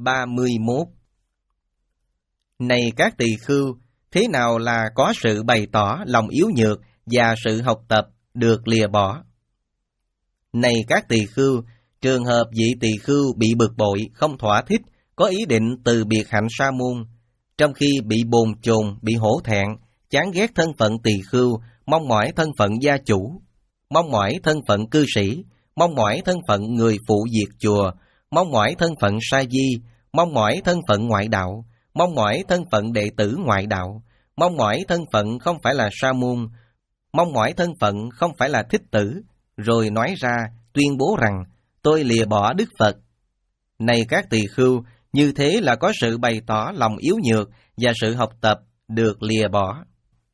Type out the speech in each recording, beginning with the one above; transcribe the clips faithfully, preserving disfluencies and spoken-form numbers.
ba mươi mốt. Này các tỳ khưu, thế nào là có sự bày tỏ lòng yếu nhược và sự học tập được lìa bỏ? Này các tỳ khưu, trường hợp vị tỳ khưu bị bực bội, không thỏa thích, có ý định từ biệt hạnh sa môn, trong khi bị bồn chồn, bị hổ thẹn, chán ghét thân phận tỳ khưu, mong mỏi thân phận gia chủ, mong mỏi thân phận cư sĩ, mong mỏi thân phận người phụ việc chùa, mong mỏi thân phận sa di, mong mỏi thân phận ngoại đạo, mong mỏi thân phận đệ tử ngoại đạo, mong mỏi thân phận không phải là sa môn, mong mỏi thân phận không phải là thích tử, rồi nói ra, tuyên bố rằng, tôi lìa bỏ Đức Phật. Này các tỳ khưu, như thế là có sự bày tỏ lòng yếu nhược và sự học tập được lìa bỏ.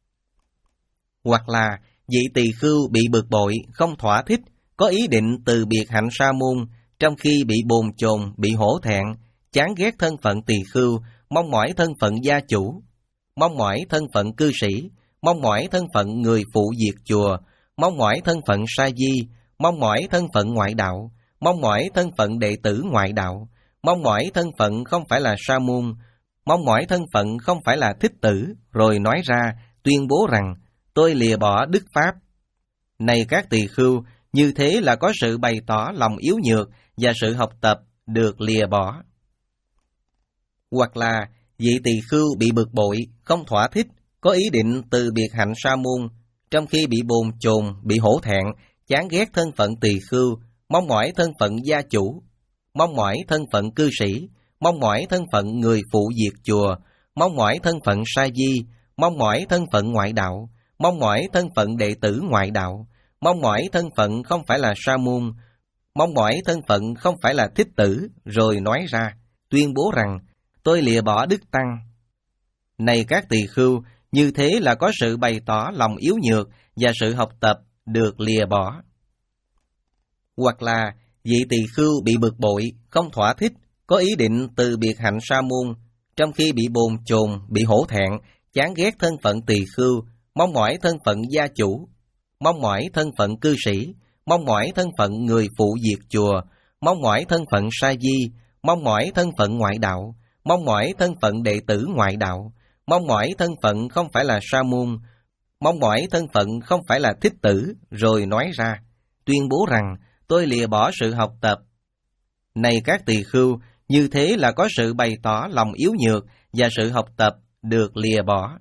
Hoặc là vị tỳ khưu bị bực bội, không thỏa thích, có ý định từ biệt hạnh sa môn, trong khi bị bồn chồn, bị hổ thẹn, chán ghét thân phận tỳ khưu, mong mỏi thân phận gia chủ, mong mỏi thân phận cư sĩ, mong mỏi thân phận người phụ việc chùa, mong mỏi thân phận sa di, mong mỏi thân phận ngoại đạo, mong mỏi thân phận đệ tử ngoại đạo, mong mỏi thân phận không phải là sa môn, mong mỏi thân phận không phải là thích tử, rồi nói ra, tuyên bố rằng, tôi lìa bỏ Đức Pháp. Này các tỳ khưu, như thế là có sự bày tỏ lòng yếu nhược và sự học tập được lìa bỏ. Hoặc là vị tỳ khưu bị bực bội, không thỏa thích, có ý định từ biệt hạnh sa môn, trong khi bị bồn chồn, bị hổ thẹn, chán ghét thân phận tỳ khưu, mong mỏi thân phận gia chủ, mong mỏi thân phận cư sĩ, mong mỏi thân phận người phụ việc chùa, mong mỏi thân phận sa di, mong mỏi thân phận ngoại đạo, mong mỏi thân phận đệ tử ngoại đạo, mong mỏi thân phận không phải là sa môn, mong mỏi thân phận không phải là thích tử, rồi nói ra, tuyên bố rằng, tôi lìa bỏ Đức Tăng. Này các tỳ khưu, như thế là có sự bày tỏ lòng yếu nhược và sự học tập được lìa bỏ. Hoặc là vị tỳ khưu bị bực bội, không thỏa thích, có ý định từ biệt hạnh sa môn, trong khi bị bồn chồn, bị hổ thẹn, chán ghét thân phận tỳ khưu, mong mỏi thân phận gia chủ, mong mỏi thân phận cư sĩ, mong mỏi thân phận người phụ việc chùa, mong mỏi thân phận sa di, mong mỏi thân phận ngoại đạo, mong mỏi thân phận đệ tử ngoại đạo, mong mỏi thân phận không phải là sa môn, mong mỏi thân phận không phải là thích tử, rồi nói ra, tuyên bố rằng, tôi lìa bỏ sự học tập. Này các tỳ khưu, như thế là có sự bày tỏ lòng yếu nhược và sự học tập được lìa bỏ.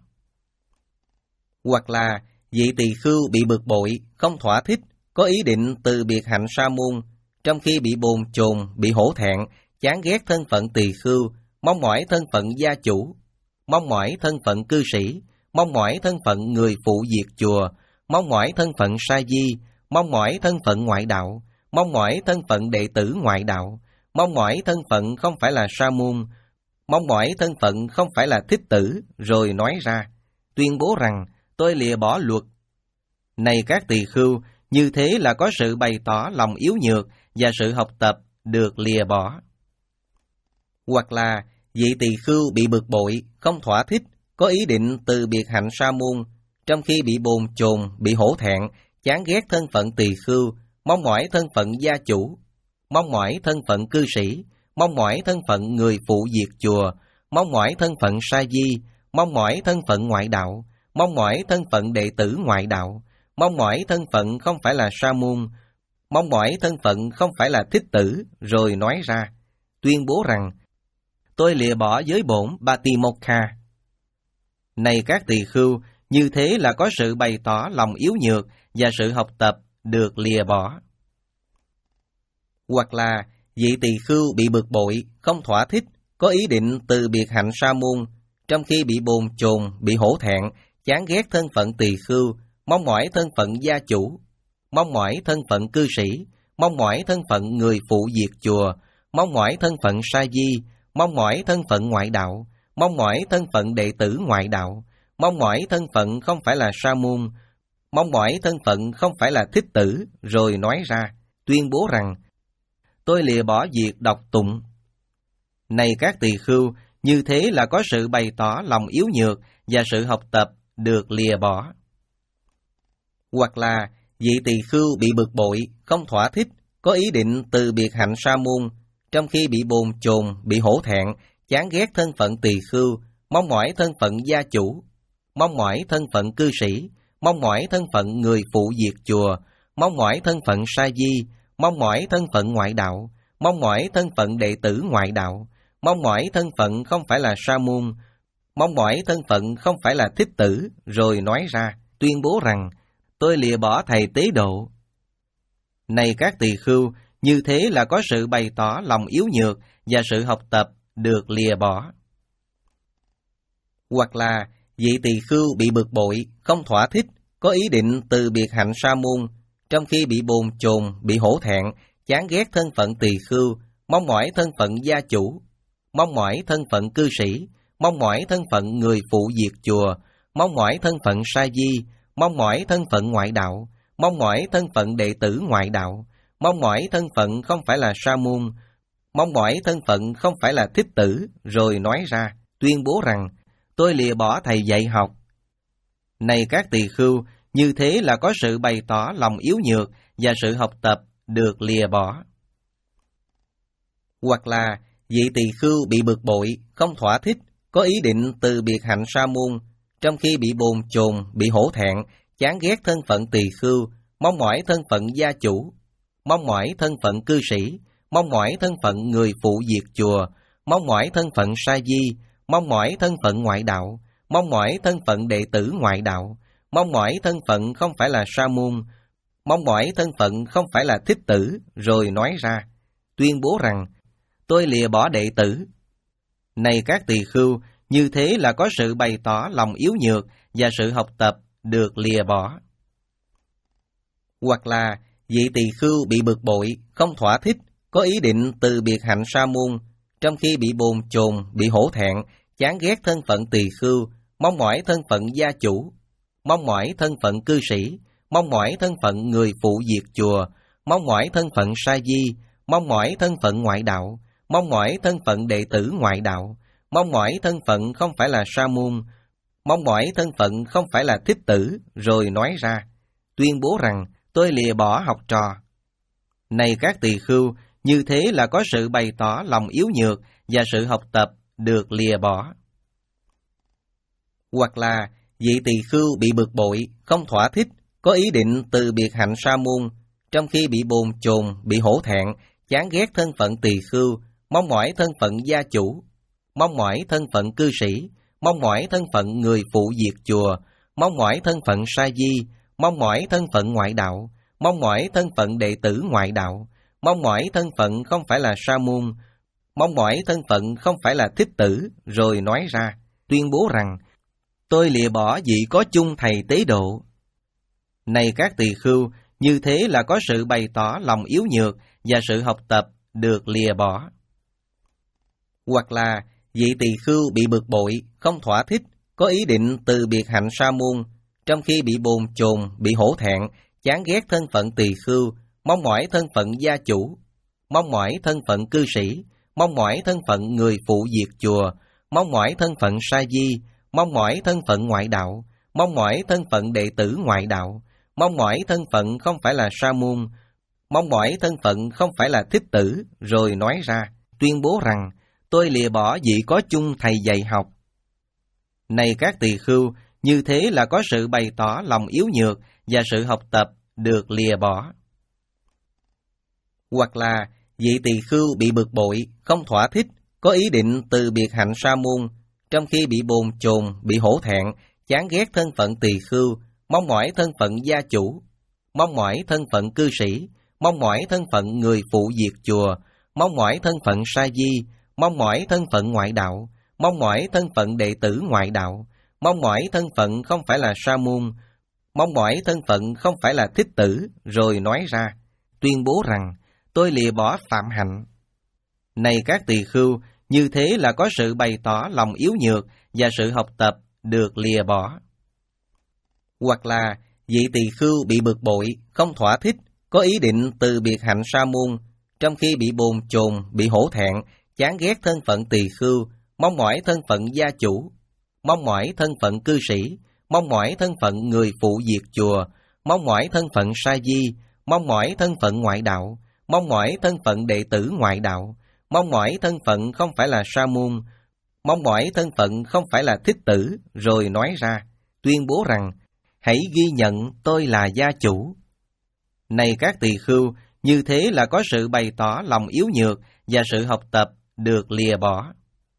Hoặc là vị tỳ khưu bị bực bội, không thỏa thích, có ý định từ biệt hạnh sa môn, trong khi bị bồn chồn, bị hổ thẹn, chán ghét thân phận tỳ khưu, mong mỏi thân phận gia chủ, mong mỏi thân phận cư sĩ, mong mỏi thân phận người phụ việc chùa, mong mỏi thân phận sa di, mong mỏi thân phận ngoại đạo, mong mỏi thân phận đệ tử ngoại đạo, mong mỏi thân phận không phải là sa môn, mong mỏi thân phận không phải là thích tử, rồi nói ra, tuyên bố rằng, tôi lìa bỏ luật. Này các tỳ khưu, như thế là có sự bày tỏ lòng yếu nhược và sự học tập được lìa bỏ. Hoặc là vị tỳ khưu bị bực bội, không thỏa thích, có ý định từ biệt hạnh sa môn, trong khi bị bồn chồn, bị hổ thẹn, chán ghét thân phận tỳ khưu, mong mỏi thân phận gia chủ, mong mỏi thân phận cư sĩ, mong mỏi thân phận người phụ việc chùa, mong mỏi thân phận sa di, mong mỏi thân phận ngoại đạo, mong mỏi thân phận đệ tử ngoại đạo, mong mỏi thân phận không phải là sa môn, mong mỏi thân phận không phải là thích tử, rồi nói ra, tuyên bố rằng, tôi lìa bỏ giới bổn Batimokha. Này các tỳ khưu, như thế là có sự bày tỏ lòng yếu nhược và sự học tập được lìa bỏ. Hoặc là vị tỳ khưu bị bực bội, không thỏa thích, có ý định từ biệt hạnh sa môn, trong khi bị bồn chồn, bị hổ thẹn, chán ghét thân phận tỳ khưu, mong mỏi thân phận gia chủ, mong mỏi thân phận cư sĩ, mong mỏi thân phận người phụ việc chùa, mong mỏi thân phận sa di, mong mỏi thân phận ngoại đạo, mong mỏi thân phận đệ tử ngoại đạo, mong mỏi thân phận không phải là sa môn, mong mỏi thân phận không phải là thích tử, rồi nói ra, tuyên bố rằng, tôi lìa bỏ việc đọc tụng. Này các tỳ khưu, như thế là có sự bày tỏ lòng yếu nhược và sự học tập được lìa bỏ. Hoặc là vị tỳ khưu bị bực bội, không thỏa thích, có ý định từ biệt hạnh sa môn, trong khi bị bồn chồn, bị hổ thẹn, chán ghét thân phận tỳ khưu, mong mỏi thân phận gia chủ, mong mỏi thân phận cư sĩ, mong mỏi thân phận người phụ việc chùa, mong mỏi thân phận sa di, mong mỏi thân phận ngoại đạo, mong mỏi thân phận đệ tử ngoại đạo, mong mỏi thân phận không phải là sa môn, mong mỏi thân phận không phải là thích tử, rồi nói ra, tuyên bố rằng, tôi lìa bỏ thầy tế độ. Này các tỳ khưu, như thế là có sự bày tỏ lòng yếu nhược và sự học tập được lìa bỏ. Hoặc là vị tỳ khưu bị bực bội, không thỏa thích, có ý định từ biệt hạnh sa môn, trong khi bị bồn chồn, bị hổ thẹn, chán ghét thân phận tỳ khưu, mong mỏi thân phận gia chủ, mong mỏi thân phận cư sĩ, mong mỏi thân phận người phụ việc chùa, mong mỏi thân phận sa di, mong mỏi thân phận ngoại đạo, mong mỏi thân phận đệ tử ngoại đạo, mong mỏi thân phận không phải là sa môn, mong mỏi thân phận không phải là thích tử, rồi nói ra, tuyên bố rằng, tôi lìa bỏ thầy dạy học. Này các tỳ khưu, như thế là có sự bày tỏ lòng yếu nhược và sự học tập được lìa bỏ. Hoặc là vị tỳ khưu bị bực bội, không thỏa thích, có ý định từ biệt hạnh sa môn, trong khi bị bồn chồn, bị hổ thẹn, chán ghét thân phận tỳ khưu, mong mỏi thân phận gia chủ, mong mỏi thân phận cư sĩ, mong mỏi thân phận người phụ việc chùa, mong mỏi thân phận sa di, mong mỏi thân phận ngoại đạo, mong mỏi thân phận đệ tử ngoại đạo, mong mỏi thân phận không phải là sa môn, mong mỏi thân phận không phải là thích tử, rồi nói ra, tuyên bố rằng, tôi lìa bỏ đệ tử. Này các tỳ khưu, như thế là có sự bày tỏ lòng yếu nhược và sự học tập được lìa bỏ. Hoặc là vị tỳ khưu bị bực bội, không thỏa thích, có ý định từ biệt hạnh sa môn, trong khi bị bồn chồn, bị hổ thẹn, chán ghét thân phận tỳ khưu, mong mỏi thân phận gia chủ, mong mỏi thân phận cư sĩ, mong mỏi thân phận người phụ việc chùa, mong mỏi thân phận sa di, mong mỏi thân phận ngoại đạo, mong mỏi thân phận đệ tử ngoại đạo, mong mỏi thân phận không phải là sa môn, mong mỏi thân phận không phải là thích tử, rồi nói ra, tuyên bố rằng, tôi lìa bỏ học trò. Này các tỳ khưu, như thế là có sự bày tỏ lòng yếu nhược và sự học tập được lìa bỏ. Hoặc là vị tỳ khưu bị bực bội, không thỏa thích, có ý định từ biệt hạnh sa môn, trong khi bị bồn chồn, bị hổ thẹn, chán ghét thân phận tỳ khưu, mong mỏi thân phận gia chủ, mong mỏi thân phận cư sĩ, mong mỏi thân phận người phụ việc chùa, mong mỏi thân phận sa di, mong mỏi thân phận ngoại đạo, mong mỏi thân phận đệ tử ngoại đạo, mong mỏi thân phận không phải là sa môn, mong mỏi thân phận không phải là thích tử, rồi nói ra, tuyên bố rằng, tôi lìa bỏ vị có chung thầy tế độ. Này các tỳ khưu, như thế là có sự bày tỏ lòng yếu nhược và sự học tập được lìa bỏ. Hoặc là vị tỳ khưu bị bực bội, không thỏa thích, có ý định từ biệt hạnh sa môn, trong khi bị bồn chồn, bị hổ thẹn, chán ghét thân phận tỳ khưu, mong mỏi thân phận gia chủ, mong mỏi thân phận cư sĩ, mong mỏi thân phận người phụ việc chùa, mong mỏi thân phận sa di, mong mỏi thân phận ngoại đạo, mong mỏi thân phận đệ tử ngoại đạo, mong mỏi thân phận không phải là sa môn, mong mỏi thân phận không phải là thích tử, rồi nói ra, tuyên bố rằng, tôi lìa bỏ vị có chung thầy dạy học. Này các tỳ khưu, như thế là có sự bày tỏ lòng yếu nhược và sự học tập được lìa bỏ. Hoặc là vị tỳ khưu bị bực bội, không thỏa thích, có ý định từ biệt hạnh sa môn, trong khi bị bồn chồn, bị hổ thẹn, chán ghét thân phận tỳ khưu, mong mỏi thân phận gia chủ, mong mỏi thân phận cư sĩ, mong mỏi thân phận người phụ việc chùa, mong mỏi thân phận sa di, mong mỏi thân phận ngoại đạo, mong mỏi thân phận đệ tử ngoại đạo, mong mỏi thân phận không phải là sa môn, mong mỏi thân phận không phải là thích tử, rồi nói ra, tuyên bố rằng, tôi lìa bỏ phạm hạnh. Này các tỳ khưu, như thế là có sự bày tỏ lòng yếu nhược và sự học tập được lìa bỏ. Hoặc là vị tỳ khưu bị bực bội, không thỏa thích, có ý định từ biệt hạnh sa môn, trong khi bị bồn chồn, bị hổ thẹn, chán ghét thân phận tỳ khưu, mong mỏi thân phận gia chủ, mong mỏi thân phận cư sĩ, mong mỏi thân phận người phụ việc chùa, mong mỏi thân phận sa di, mong mỏi thân phận ngoại đạo, mong mỏi thân phận đệ tử ngoại đạo, mong mỏi thân phận không phải là sa môn, mong mỏi thân phận không phải là thích tử, rồi nói ra, tuyên bố rằng, hãy ghi nhận tôi là gia chủ. Này các tỳ khưu, như thế là có sự bày tỏ lòng yếu nhược và sự học tập được lìa bỏ.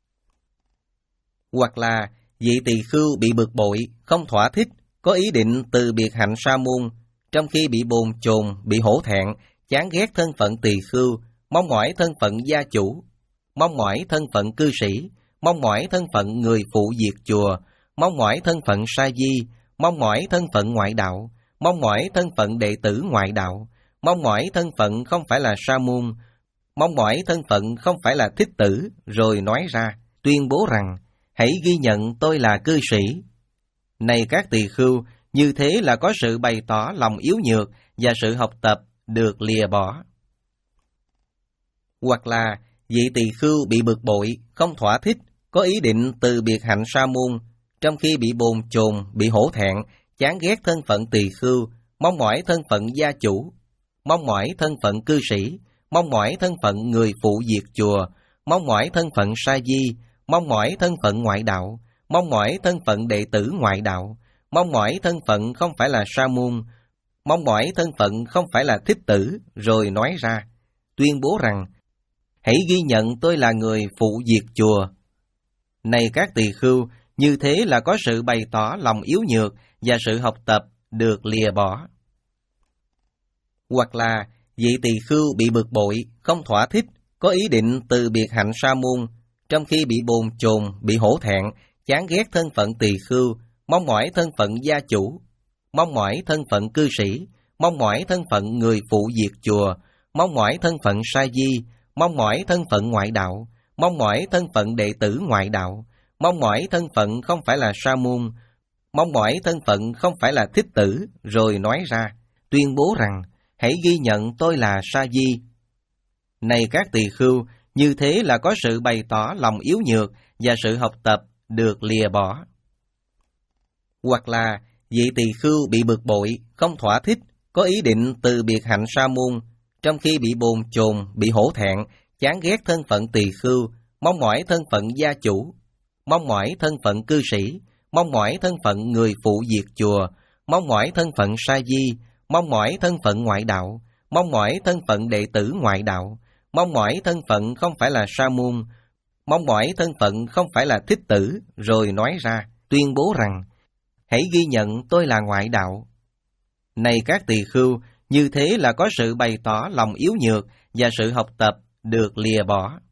Hoặc là vị tỳ khưu bị bực bội, không thỏa thích, có ý định từ biệt hạnh sa môn, trong khi bị bồn chồn, bị hổ thẹn, chán ghét thân phận tỳ khưu, mong mỏi thân phận gia chủ, mong mỏi thân phận cư sĩ, mong mỏi thân phận người phụ việc chùa, mong mỏi thân phận sa di, mong mỏi thân phận ngoại đạo, mong mỏi thân phận đệ tử ngoại đạo, mong mỏi thân phận không phải là sa môn, mong mỏi thân phận không phải là thích tử, rồi nói ra, tuyên bố rằng, hãy ghi nhận tôi là cư sĩ. Này các tỳ khưu, như thế là có sự bày tỏ lòng yếu nhược và sự học tập được lìa bỏ. Hoặc là vị tỳ khưu bị bực bội, không thỏa thích, có ý định từ biệt hạnh sa môn, trong khi bị bồn chồn, bị hổ thẹn, chán ghét thân phận tỳ khưu, mong mỏi thân phận gia chủ, mong mỏi thân phận cư sĩ, mong mỏi thân phận người phụ việc chùa, mong mỏi thân phận sa di, mong mỏi thân phận ngoại đạo, mong mỏi thân phận đệ tử ngoại đạo, mong mỏi thân phận không phải là sa môn, mong mỏi thân phận không phải là thích tử, rồi nói ra, tuyên bố rằng, hãy ghi nhận tôi là người phụ việc chùa. Này các tỳ khưu, như thế là có sự bày tỏ lòng yếu nhược và sự học tập được lìa bỏ. Hoặc là vị tỳ khưu bị bực bội, không thỏa thích, có ý định từ biệt hạnh sa môn, trong khi bị bồn chồn, bị hổ thẹn, chán ghét thân phận tỳ khưu, mong mỏi thân phận gia chủ, mong mỏi thân phận cư sĩ, mong mỏi thân phận người phụ việc chùa, mong mỏi thân phận sa di, mong mỏi thân phận ngoại đạo, mong mỏi thân phận đệ tử ngoại đạo, mong mỏi thân phận không phải là sa môn, mong mỏi thân phận không phải là thích tử, rồi nói ra, tuyên bố rằng, hãy ghi nhận tôi là sa di. Này các tỳ khưu, như thế là có sự bày tỏ lòng yếu nhược và sự học tập được lìa bỏ. Hoặc là vị tỳ khưu bị bực bội, không thỏa thích, có ý định từ biệt hạnh sa môn, trong khi bị bồn chồn, bị hổ thẹn, chán ghét thân phận tỳ khưu, mong mỏi thân phận gia chủ, mong mỏi thân phận cư sĩ, mong mỏi thân phận người phụ việc chùa, mong mỏi thân phận sa di, mong mỏi thân phận ngoại đạo, mong mỏi thân phận đệ tử ngoại đạo, mong mỏi thân phận không phải là sa môn, mong mỏi thân phận không phải là thích tử, rồi nói ra, tuyên bố rằng, hãy ghi nhận tôi là ngoại đạo. Này các tỳ khưu, như thế là có sự bày tỏ lòng yếu nhược và sự học tập được lìa bỏ.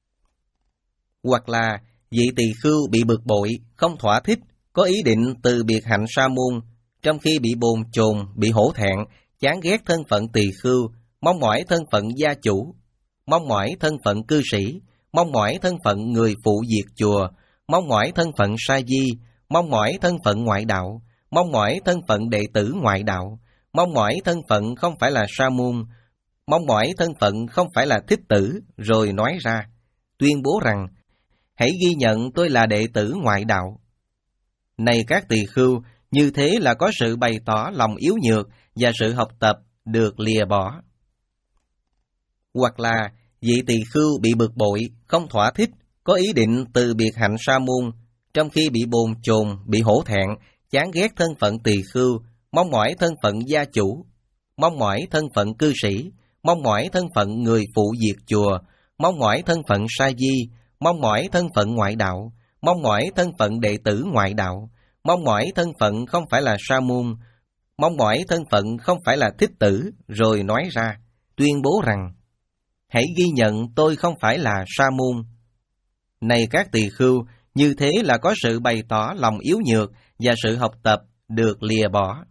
Hoặc là vị tỳ khưu bị bực bội, không thỏa thích, có ý định từ biệt hạnh sa môn, trong khi bị bồn chồn, bị hổ thẹn, chán ghét thân phận tỳ khưu, mong mỏi thân phận gia chủ, mong mỏi thân phận cư sĩ, mong mỏi thân phận người phụ việc chùa, mong mỏi thân phận sa di, mong mỏi thân phận ngoại đạo, mong mỏi thân phận đệ tử ngoại đạo, mong mỏi thân phận không phải là sa môn, mong mỏi thân phận không phải là thích tử, rồi nói ra, tuyên bố rằng, hãy ghi nhận tôi là đệ tử ngoại đạo. Này các tỳ khưu, như thế là có sự bày tỏ lòng yếu nhược và sự học tập được lìa bỏ. Hoặc là vị tỳ khưu bị bực bội, không thỏa thích, có ý định từ biệt hạnh sa môn, trong khi bị bồn chồn, bị hổ thẹn, chán ghét thân phận tỳ khưu, mong mỏi thân phận gia chủ, mong mỏi thân phận cư sĩ, mong mỏi thân phận người phụ việc chùa, mong mỏi thân phận sa di, mong mỏi thân phận ngoại đạo, mong mỏi thân phận đệ tử ngoại đạo, mong mỏi thân phận không phải là sa môn, mong mỏi thân phận không phải là thích tử, rồi nói ra, tuyên bố rằng, hãy ghi nhận tôi không phải là sa môn. Này các tỳ khưu, như thế là có sự bày tỏ lòng yếu nhược và sự học tập được lìa bỏ.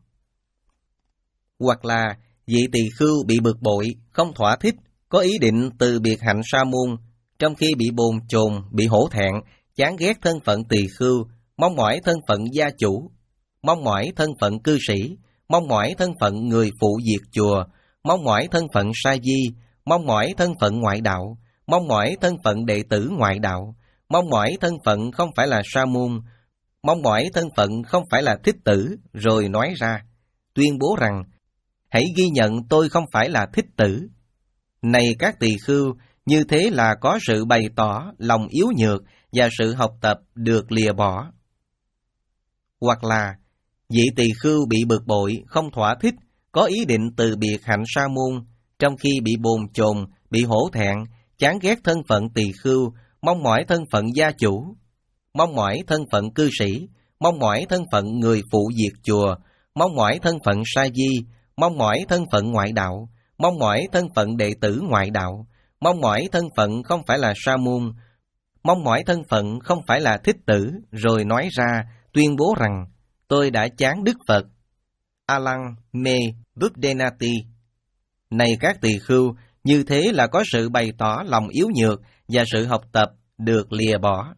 Hoặc là vị tỳ khưu bị bực bội, không thỏa thích, có ý định từ biệt hạnh sa môn, trong khi bị bồn chồn, bị hổ thẹn, chán ghét thân phận tỳ khưu, mong mỏi thân phận gia chủ, mong mỏi thân phận cư sĩ, mong mỏi thân phận người phụ việc chùa, mong mỏi thân phận sa di, mong mỏi thân phận ngoại đạo, mong mỏi thân phận đệ tử ngoại đạo, mong mỏi thân phận không phải là sa môn, mong mỏi thân phận không phải là thích tử, rồi nói ra, tuyên bố rằng, hãy ghi nhận tôi không phải là thích tử. Này các tỳ khưu, như thế là có sự bày tỏ lòng yếu nhược và sự học tập được lìa bỏ. Hoặc là vị tỳ khưu bị bực bội, không thỏa thích, có ý định từ biệt hạnh sa môn, trong khi bị bồn chồn, bị hổ thẹn, chán ghét thân phận tỳ khưu, mong mỏi thân phận gia chủ, mong mỏi thân phận cư sĩ, mong mỏi thân phận người phụ việc chùa, mong mỏi thân phận sa di, mong mỏi thân phận ngoại đạo, mong mỏi thân phận đệ tử ngoại đạo, mong mỏi thân phận không phải là sa môn, mong mỏi thân phận không phải là thích tử, rồi nói ra, tuyên bố rằng, tôi đã chán Đức Phật. Alang me Buddhenati. Này các tỳ khưu, như thế là có sự bày tỏ lòng yếu nhược và sự học tập được lìa bỏ.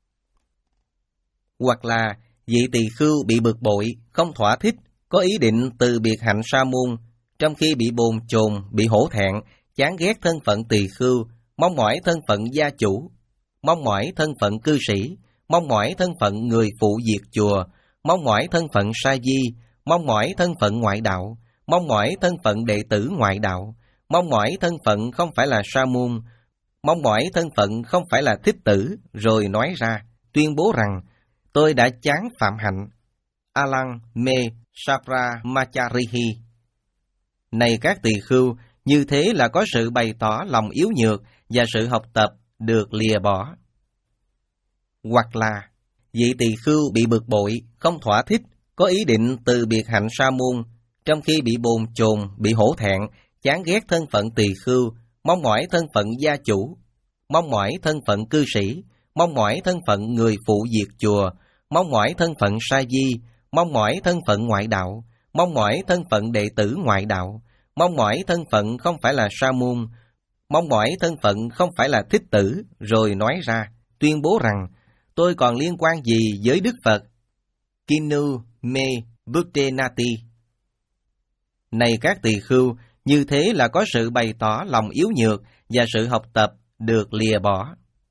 Hoặc là vị tỳ khưu bị bực bội, không thỏa thích, có ý định từ biệt hạnh sa môn, trong khi bị bồn chồn, bị hổ thẹn, chán ghét thân phận tỳ khưu, mong mỏi thân phận gia chủ, mong mỏi thân phận cư sĩ, mong mỏi thân phận người phụ việc chùa, mong mỏi thân phận sa di, mong mỏi thân phận ngoại đạo, mong mỏi thân phận đệ tử ngoại đạo, mong mỏi thân phận không phải là sa môn, mong mỏi thân phận không phải là thích tử, rồi nói ra, tuyên bố rằng, tôi đã chán phạm hạnh. Alang me Sapramacharihi. Này các tỳ khưu, như thế là có sự bày tỏ lòng yếu nhược và sự học tập được lìa bỏ. Hoặc là vị tỳ khưu bị bực bội, không thỏa thích, có ý định từ biệt hạnh sa môn, trong khi bị bồn chồn, bị hổ thẹn, chán ghét thân phận tỳ khưu, mong mỏi thân phận gia chủ, mong mỏi thân phận cư sĩ, mong mỏi thân phận người phụ việc chùa, mong mỏi thân phận sa di, mong mỏi thân phận ngoại đạo, mong mỏi thân phận đệ tử ngoại đạo, mong mỏi thân phận không phải là sa môn, mong mỏi thân phận không phải là thích tử, rồi nói ra, tuyên bố rằng, tôi còn liên quan gì với Đức Phật? Kinu me Buddhenati. Này các tỳ khưu, như thế là có sự bày tỏ lòng yếu nhược và sự học tập được lìa bỏ.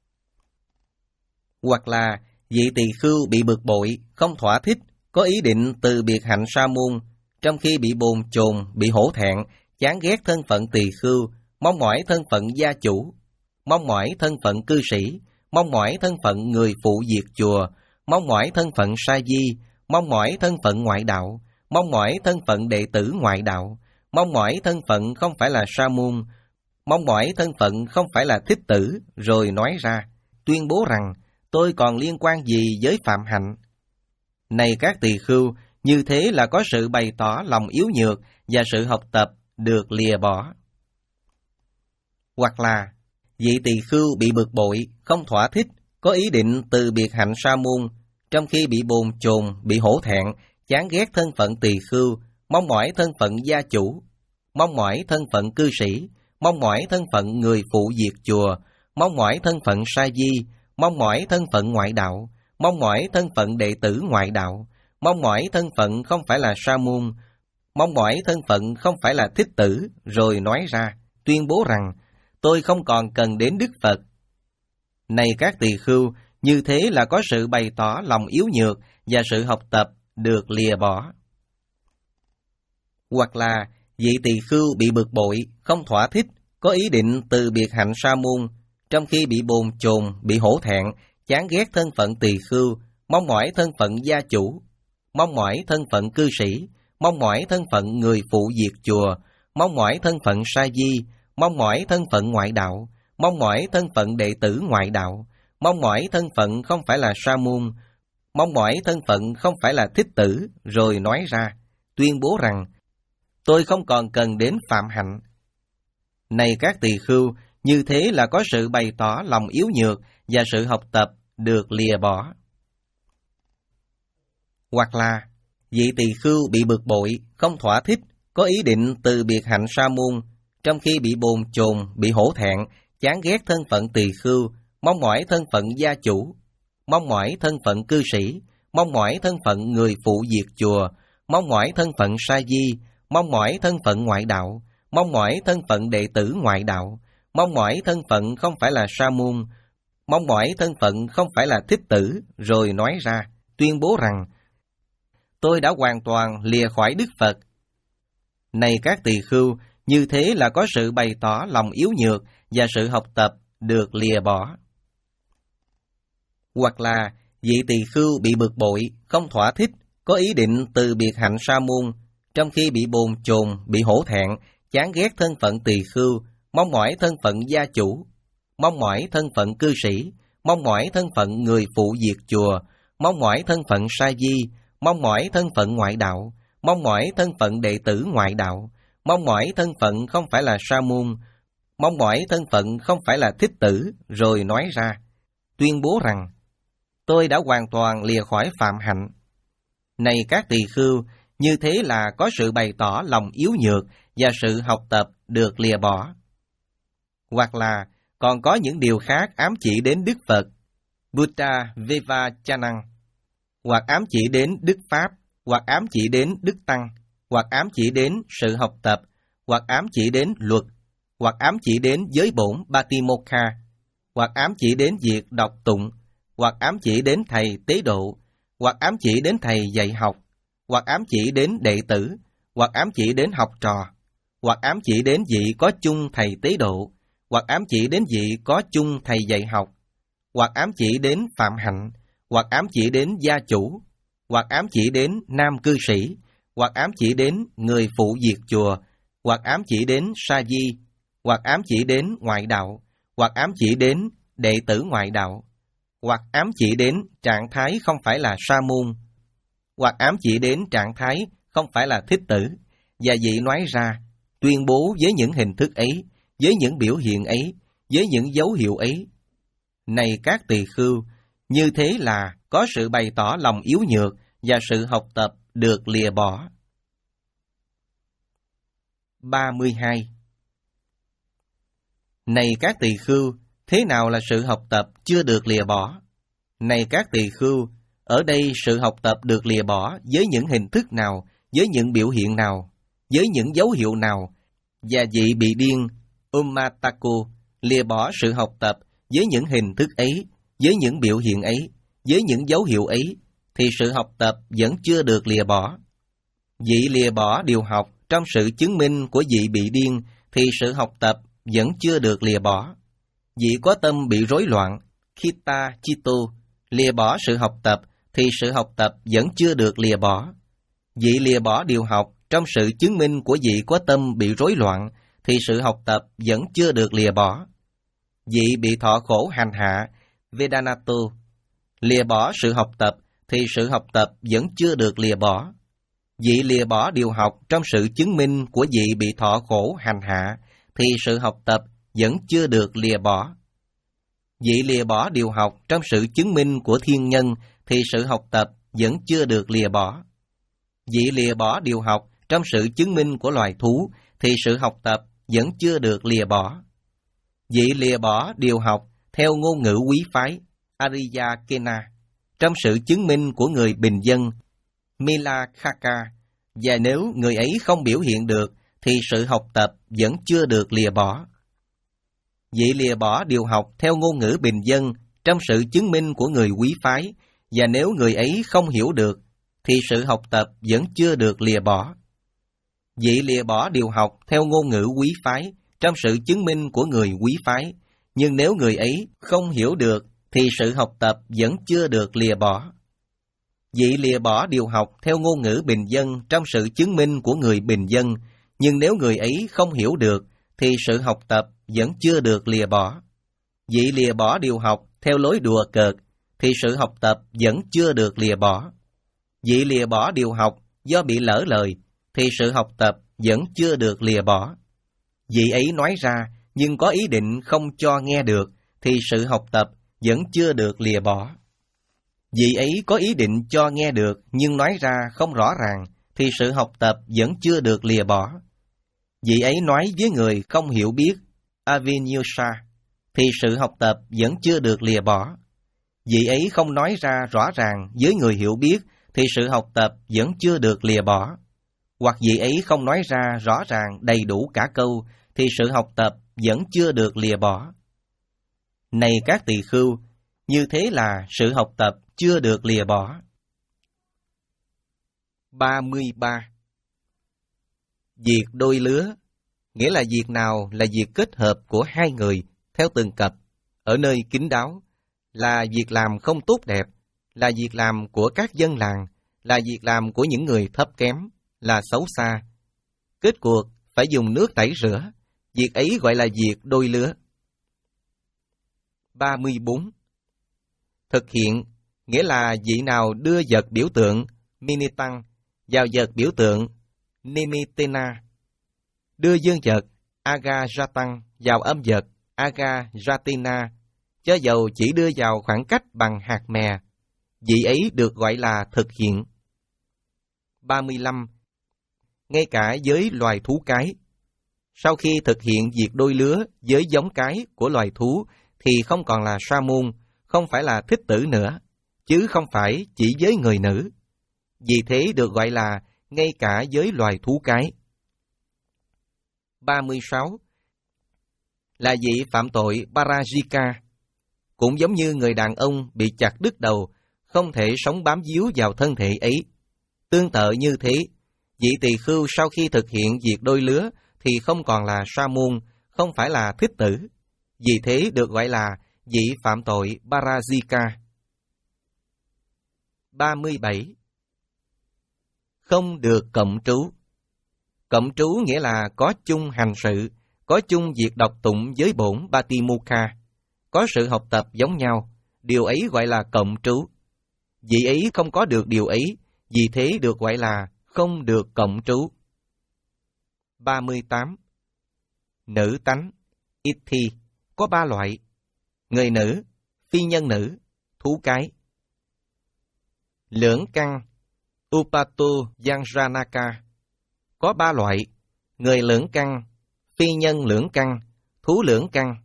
Hoặc là vị tỳ khưu bị bực bội, không thỏa thích, có ý định từ biệt hạnh sa môn, trong khi bị bồn chồn, bị hổ thẹn, chán ghét thân phận tỳ khưu, mong mỏi thân phận gia chủ, mong mỏi thân phận cư sĩ, mong mỏi thân phận người phụ việc chùa, mong mỏi thân phận sa di, mong mỏi thân phận ngoại đạo, mong mỏi thân phận đệ tử ngoại đạo, mong mỏi thân phận không phải là sa môn, mong mỏi thân phận không phải là thích tử, rồi nói ra, tuyên bố rằng, tôi còn liên quan gì với phạm hạnh? Này các tỳ khưu, như thế là có sự bày tỏ lòng yếu nhược và sự học tập được lìa bỏ. Hoặc là vị tỳ khưu bị bực bội, không thỏa thích, có ý định từ biệt hạnh sa môn, trong khi bị bồn chồn, bị hổ thẹn, chán ghét thân phận tỳ khưu, mong mỏi thân phận gia chủ, mong mỏi thân phận cư sĩ, mong mỏi thân phận người phụ việc chùa, mong mỏi thân phận sa di, mong mỏi thân phận ngoại đạo, mong mỏi thân phận đệ tử ngoại đạo, mong mỏi thân phận không phải là sa môn, mong mỏi thân phận không phải là thích tử, rồi nói ra, tuyên bố rằng, tôi không còn cần đến Đức Phật. Này các tỳ khưu, như thế là có sự bày tỏ lòng yếu nhược và sự học tập được lìa bỏ. Hoặc là vị tỳ khưu bị bực bội, không thỏa thích, có ý định từ biệt hạnh sa môn, trong khi bị bồn chồn, bị hổ thẹn, chán ghét thân phận tỳ khưu, mong mỏi thân phận gia chủ, mong mỏi thân phận cư sĩ, mong mỏi thân phận người phụ việc chùa, mong mỏi thân phận sa di, mong mỏi thân phận ngoại đạo, mong mỏi thân phận đệ tử ngoại đạo, mong mỏi thân phận không phải là sa môn, mong mỏi thân phận không phải là thích tử, rồi nói ra, tuyên bố rằng, tôi không còn cần đến phạm hạnh. Này các tỳ khưu, như thế là có sự bày tỏ lòng yếu nhược và sự học tập được lìa bỏ. Hoặc là vị tỳ khưu bị bực bội, không thỏa thích, có ý định từ biệt hạnh sa môn, trong khi bị bồn chồn, bị hổ thẹn, chán ghét thân phận tỳ khưu, mong mỏi thân phận gia chủ, mong mỏi thân phận cư sĩ, mong mỏi thân phận người phụ việc chùa, mong mỏi thân phận sa di, mong mỏi thân phận ngoại đạo, mong mỏi thân phận đệ tử ngoại đạo, mong mỏi thân phận không phải là sa môn, mong mỏi thân phận không phải là thích tử, rồi nói ra, tuyên bố rằng, tôi đã hoàn toàn lìa khỏi Đức Phật. Này các tỳ khưu, như thế là có sự bày tỏ lòng yếu nhược và sự học tập được lìa bỏ. Hoặc là vị tỳ khưu bị bực bội, không thỏa thích, có ý định từ biệt hạnh sa môn, trong khi bị bồn chồn, bị hổ thẹn, chán ghét thân phận tỳ khưu, mong mỏi thân phận gia chủ, mong mỏi thân phận cư sĩ, mong mỏi thân phận người phụ việc chùa, mong mỏi thân phận sa di, mong mỏi thân phận ngoại đạo, mong mỏi thân phận đệ tử ngoại đạo, mong mỏi thân phận không phải là sa môn, mong mỏi thân phận không phải là thích tử, rồi nói ra, tuyên bố rằng, tôi đã hoàn toàn lìa khỏi phạm hạnh. Này các tỳ khưu, như thế là có sự bày tỏ lòng yếu nhược và sự học tập được lìa bỏ. Hoặc là còn có những điều khác ám chỉ đến Đức Phật, Buddha Vivachanang, hoặc ám chỉ đến Đức Pháp, hoặc ám chỉ đến Đức Tăng, hoặc ám chỉ đến sự học tập, hoặc ám chỉ đến luật, hoặc ám chỉ đến giới bổn Batimokha, hoặc ám chỉ đến việc đọc tụng, hoặc ám chỉ đến thầy tế độ, hoặc ám chỉ đến thầy dạy học, hoặc ám chỉ đến đệ tử, hoặc ám chỉ đến học trò, hoặc ám chỉ đến vị có chung thầy tế độ, hoặc ám chỉ đến vị có chung thầy dạy học, hoặc ám chỉ đến phạm hạnh, hoặc ám chỉ đến gia chủ, hoặc ám chỉ đến nam cư sĩ, hoặc ám chỉ đến người phụ việc chùa, hoặc ám chỉ đến sa di, hoặc ám chỉ đến ngoại đạo, hoặc ám chỉ đến đệ tử ngoại đạo, hoặc ám chỉ đến trạng thái không phải là sa môn, hoặc ám chỉ đến trạng thái không phải là thích tử, và vị nói ra, tuyên bố với những hình thức ấy, với những biểu hiện ấy, với những dấu hiệu ấy. Này các tỳ khưu, như thế là có sự bày tỏ lòng yếu nhược và sự học tập được lìa bỏ. ba mươi hai. Này các tỳ khưu, thế nào là sự học tập chưa được lìa bỏ? Này các tỳ khưu, ở đây sự học tập được lìa bỏ với những hình thức nào, với những biểu hiện nào, với những dấu hiệu nào, và vị bị điên, Ummatako, lìa bỏ sự học tập với những hình thức ấy, với những biểu hiện ấy, với những dấu hiệu ấy, thì sự học tập vẫn chưa được lìa bỏ. Vị lìa bỏ điều học trong sự chứng minh của vị bị điên, thì sự học tập vẫn chưa được lìa bỏ. Vị có tâm bị rối loạn, Khitta Chito, lìa bỏ sự học tập, thì sự học tập vẫn chưa được lìa bỏ. Vị lìa bỏ điều học trong sự chứng minh của vị có tâm bị rối loạn, thì sự học tập vẫn chưa được lìa bỏ. Vị bị thọ khổ hành hạ, Vedanato, lìa bỏ sự học tập, thì sự học tập vẫn chưa được lìa bỏ. Vị lìa bỏ điều học trong sự chứng minh của vị bị thọ khổ hành hạ, thì sự học tập vẫn chưa được lìa bỏ. Vị lìa bỏ điều học trong sự chứng minh của thiên nhân, thì sự học tập vẫn chưa được lìa bỏ. Vị lìa bỏ điều học trong sự chứng minh của loài thú, thì sự học tập vẫn chưa được lìa bỏ. Vị lìa bỏ điều học theo ngôn ngữ quý phái, Ariya Kena, trong sự chứng minh của người bình dân, Mila Khaka, và nếu người ấy không biểu hiện được, thì sự học tập vẫn chưa được lìa bỏ. Vị lìa bỏ điều học theo ngôn ngữ bình dân trong sự chứng minh của người quý phái, và nếu người ấy không hiểu được, thì sự học tập vẫn chưa được lìa bỏ. Vị lìa bỏ điều học theo ngôn ngữ quý phái trong sự chứng minh của người quý phái, nhưng nếu người ấy không hiểu được, thì sự học tập vẫn chưa được lìa bỏ. Vị lìa bỏ điều học theo ngôn ngữ bình dân trong sự chứng minh của người bình dân, nhưng nếu người ấy không hiểu được, thì sự học tập vẫn chưa được lìa bỏ. Vị lìa bỏ điều học theo lối đùa cợt, thì sự học tập vẫn chưa được lìa bỏ. Vị lìa bỏ điều học do bị lỡ lời, thì sự học tập vẫn chưa được lìa bỏ. Vị ấy nói ra, nhưng có ý định không cho nghe được, thì sự học tập vẫn chưa được lìa bỏ. Vị ấy có ý định cho nghe được, nhưng nói ra không rõ ràng, thì sự học tập vẫn chưa được lìa bỏ. Vị ấy nói với người không hiểu biết, Avinyusa, thì sự học tập vẫn chưa được lìa bỏ. Vị ấy không nói ra rõ ràng với người hiểu biết, thì sự học tập vẫn chưa được lìa bỏ. Hoặc vị ấy không nói ra rõ ràng đầy đủ cả câu, thì sự học tập vẫn chưa được lìa bỏ. Này các tỳ khưu, như thế là sự học tập chưa được lìa bỏ. ba mươi ba. Việc đôi lứa, nghĩa là việc nào là việc kết hợp của hai người theo từng cặp, ở nơi kín đáo, là việc làm không tốt đẹp, là việc làm của các dân làng, là việc làm của những người thấp kém, là xấu xa. Kết cuộc phải dùng nước tẩy rửa, việc ấy gọi là việc đôi lứa. ba mươi bốn. Thực hiện, nghĩa là vị nào đưa vật biểu tượng Minitang vào vật biểu tượng Nimitena, đưa dương vật Agajatang vào âm vật Agajatina, cho dầu chỉ đưa vào khoảng cách bằng hạt mè, vị ấy được gọi là thực hiện. ba mươi lăm. Ngay cả với loài thú cái, sau khi thực hiện việc đôi lứa với giống cái của loài thú thì không còn là sa môn, không phải là thích tử nữa, chứ không phải chỉ với người nữ. Vì thế được gọi là ngay cả với loài thú cái. ba mươi sáu. Là vị phạm tội Parajika, cũng giống như người đàn ông bị chặt đứt đầu, không thể sống bám víu vào thân thể ấy. Tương tự như thế, vị tỳ khưu sau khi thực hiện việc đôi lứa thì không còn là sa môn, không phải là thích tử. Vì thế được gọi là vị phạm tội Parajika. ba mươi bảy. Không được cộng trú. Cộng trú nghĩa là có chung hành sự, có chung việc đọc tụng với bổn Batimukha, có sự học tập giống nhau, điều ấy gọi là cộng trú. Vị ấy không có được điều ấy, vì thế được gọi là không được cộng trú. ba mươi tám. Nữ tánh, Ithi, có ba loại: người nữ, phi nhân nữ, thú cái. Lưỡng căn, Upato Yanjanaka, có ba loại: người lưỡng căn, phi nhân lưỡng căn, thú lưỡng căn.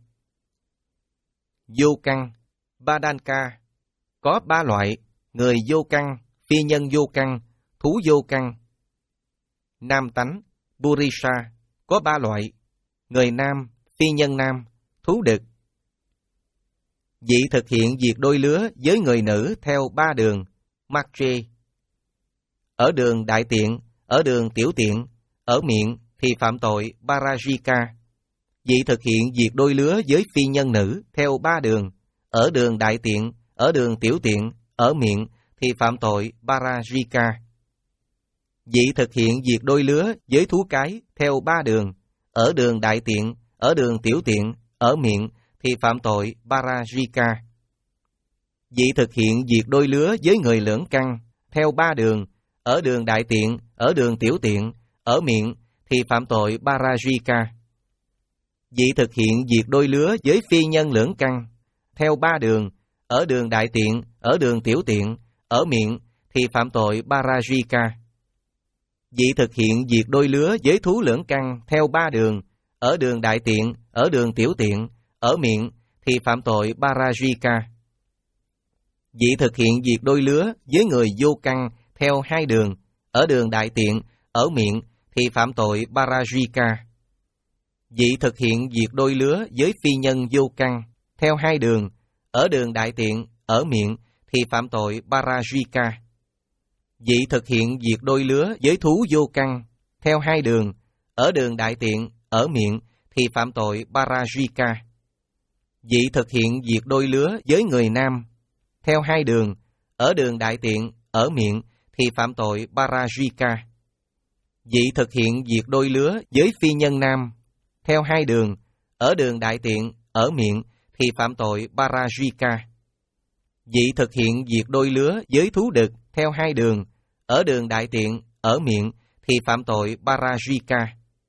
Vô căn, Badanka, có ba loại: người vô căn, phi nhân vô căn, thú vô căn. Nam tánh, Purisha, có ba loại: người nam, phi nhân nam, thú đực. Vị thực hiện việc đôi lứa với người nữ theo ba đường Makre. Ở đường đại tiện, ở đường tiểu tiện, ở miệng thì phạm tội Parajika. Vị thực hiện việc đôi lứa với phi nhân nữ theo ba đường, ở đường đại tiện, ở đường tiểu tiện, ở miệng thì phạm tội Parajika. Vị thực hiện việc đôi lứa với thú cái theo ba đường, ở đường đại tiện, ở đường tiểu tiện, ở miệng thì phạm tội Parajika. Vị thực hiện việc đôi lứa với người lưỡng căn theo ba đường, ở đường đại tiện, ở đường tiểu tiện, ở miệng thì phạm tội Parajika. Vị thực hiện việc đôi lứa với phi nhân lưỡng căn theo ba đường, ở đường đại tiện, ở đường tiểu tiện, ở miệng thì phạm tội Parajika. Vị thực hiện việc đôi lứa với thú lưỡng căn theo ba đường, ở đường đại tiện, ở đường tiểu tiện, ở miệng thì phạm tội Parajika. Vị thực hiện việc đôi lứa với người vô căn theo hai đường, ở đường đại tiện, ở miệng thì phạm tội Parajika. Vị thực hiện việc đôi lứa với phi nhân vô căn theo hai đường, ở đường đại tiện, ở miệng thì phạm tội Parajika. Vị thực hiện việc đôi lứa với thú vô căn theo hai đường, ở đường đại tiện, ở miệng thì phạm tội Parajika. Vị thực hiện việc đôi lứa với người nam theo hai đường, ở đường đại tiện, ở miệng thì phạm tội Parajika. Vị thực hiện việc đôi lứa với phi nhân nam theo hai đường, ở đường đại tiện, ở miệng thì phạm tội Parajika. Vị thực hiện việc đôi lứa với thú đực theo hai đường, ở đường đại tiện, ở miệng thì phạm tội Parajika.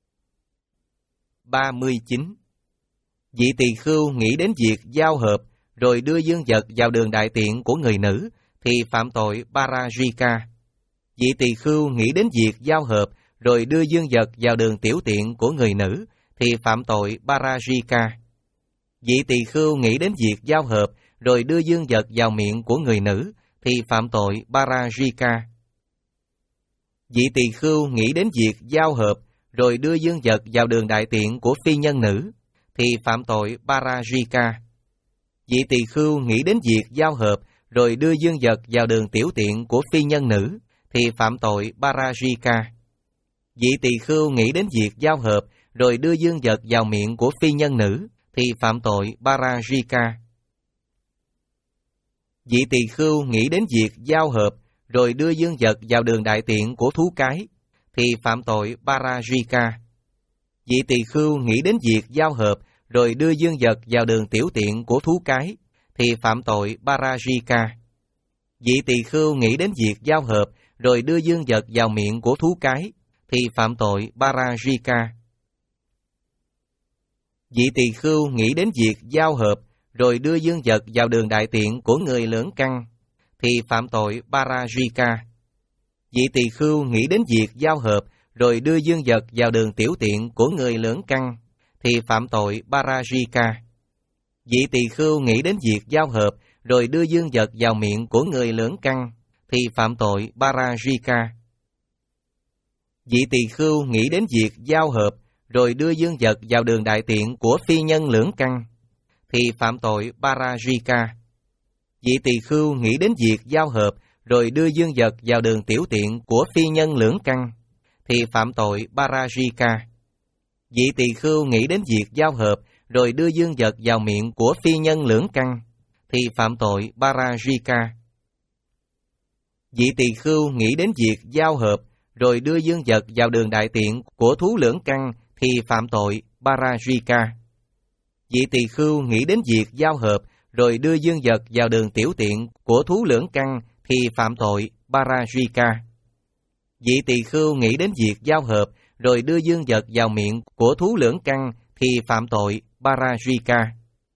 ba mươi chín. Vị tỳ khưu nghĩ đến việc giao hợp rồi đưa dương vật vào đường đại tiện của người nữ thì phạm tội Parajika. Vị tỳ khưu nghĩ đến việc giao hợp rồi đưa dương vật vào đường tiểu tiện của người nữ thì phạm tội Parajika. Vị tỳ khưu nghĩ đến việc giao hợp rồi đưa dương vật vào miệng của người nữ thì phạm tội Parajika. Vị tỳ khưu nghĩ đến việc giao hợp rồi đưa dương vật vào đường đại tiện của phi nhân nữ thì phạm tội Parajika. Vị tỳ khưu nghĩ đến việc giao hợp rồi đưa dương vật vào đường tiểu tiện của phi nhân nữ thì phạm tội Parajika. Vị tỳ khưu nghĩ đến việc giao hợp rồi đưa dương vật vào miệng của phi nhân nữ, thì phạm tội Parajika. Vị tỳ khưu nghĩ đến việc giao hợp, rồi đưa dương vật vào đường đại tiện của thú cái, thì phạm tội Parajika. Vị tỳ khưu nghĩ đến việc giao hợp, rồi đưa dương vật vào đường tiểu tiện của thú cái, thì phạm tội Parajika. Vị tỳ khưu nghĩ đến việc giao hợp, rồi đưa dương vật vào miệng của thú cái, thì phạm tội Parajika. Vị tỳ khưu nghĩ đến việc giao hợp, rồi đưa dương vật vào đường đại tiện của người lưỡng căn, thì phạm tội Parajika. Vị tỳ khưu nghĩ đến việc giao hợp, rồi đưa dương vật vào đường tiểu tiện của người lưỡng căn, thì phạm tội Parajika. Vị tỳ khưu nghĩ đến việc giao hợp, rồi đưa dương vật vào miệng của người lưỡng căn, thì phạm tội Parajika. Vị tỳ khưu nghĩ đến việc giao hợp, rồi đưa dương vật vào đường đại tiện của phi nhân lưỡng căn, thì phạm tội Parajika. Vị tỳ khưu nghĩ đến việc giao hợp, rồi đưa dương vật vào đường tiểu tiện của phi nhân lưỡng căn, thì phạm tội Parajika. Vị tỳ khưu nghĩ đến việc giao hợp, rồi đưa dương vật vào miệng của phi nhân lưỡng căn, thì phạm tội Parajika. Vị tỳ khưu nghĩ đến việc giao hợp, rồi đưa dương vật vào đường đại tiện của thú lưỡng căn, thì phạm tội Parajika. Vị tỳ khưu nghĩ đến việc giao hợp, rồi đưa dương vật vào đường tiểu tiện của thú lưỡng căn, thì phạm tội Parajika. Vị tỳ khưu nghĩ đến việc giao hợp, rồi đưa dương vật vào miệng của thú lưỡng căn, thì phạm tội Parajika.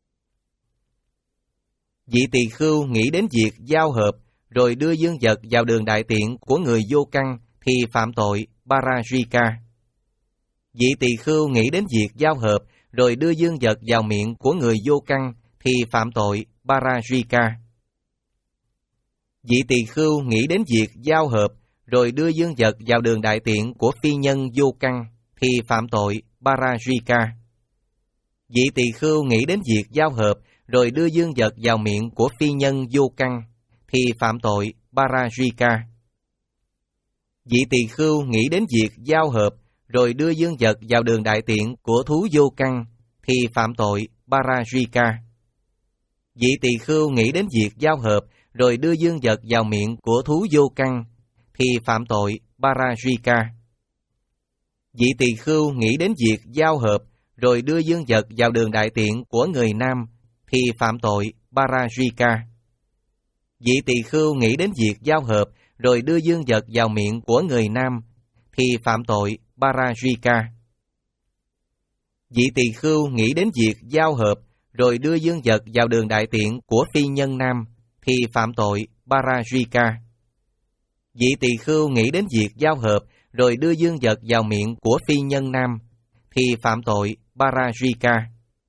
Vị tỳ khưu nghĩ đến việc giao hợp, rồi đưa dương vật vào đường đại tiện của người vô căn, thì phạm tội Parajika. Vị tỳ khưu nghĩ đến việc giao hợp, rồi đưa dương vật vào miệng của người vô căn, thì phạm tội Parajika. Vị tỳ khưu nghĩ đến việc giao hợp, rồi đưa dương vật vào đường đại tiện của phi nhân vô căn, thì phạm tội Parajika. Vị tỳ khưu nghĩ đến việc giao hợp, rồi đưa dương vật vào miệng của phi nhân vô căn, thì phạm tội Parajika. Vị tỳ khưu nghĩ đến việc giao hợp, rồi đưa dương vật vào đường đại tiện của thú vô căn, thì phạm tội Parajika. Vị tỳ khưu nghĩ đến việc giao hợp, rồi đưa dương vật vào miệng của thú vô căn, thì phạm tội Parajika. Vị tỳ khưu nghĩ đến việc giao hợp, rồi đưa dương vật vào đường đại tiện của người nam, thì phạm tội Parajika. Vị tỳ khưu nghĩ đến việc giao hợp, rồi đưa dương vật vào miệng của người nam, thì phạm tội Parajika. Vị tỳ khưu nghĩ đến việc giao hợp, rồi đưa dương vật vào đường đại tiện của phi nhân nam, thì phạm tội Parajika. Vị tỳ khưu nghĩ đến việc giao hợp, rồi đưa dương vật vào miệng của phi nhân nam, thì phạm tội Parajika.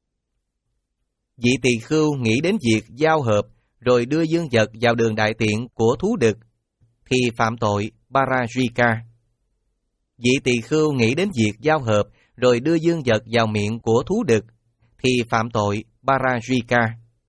Vị tỳ khưu nghĩ đến việc giao hợp, rồi đưa dương vật vào đường đại tiện của thú đực, thì phạm tội Parajika. Vị tỳ khưu nghĩ đến việc giao hợp, rồi đưa dương vật vào miệng của thú đực, thì phạm tội Parajika.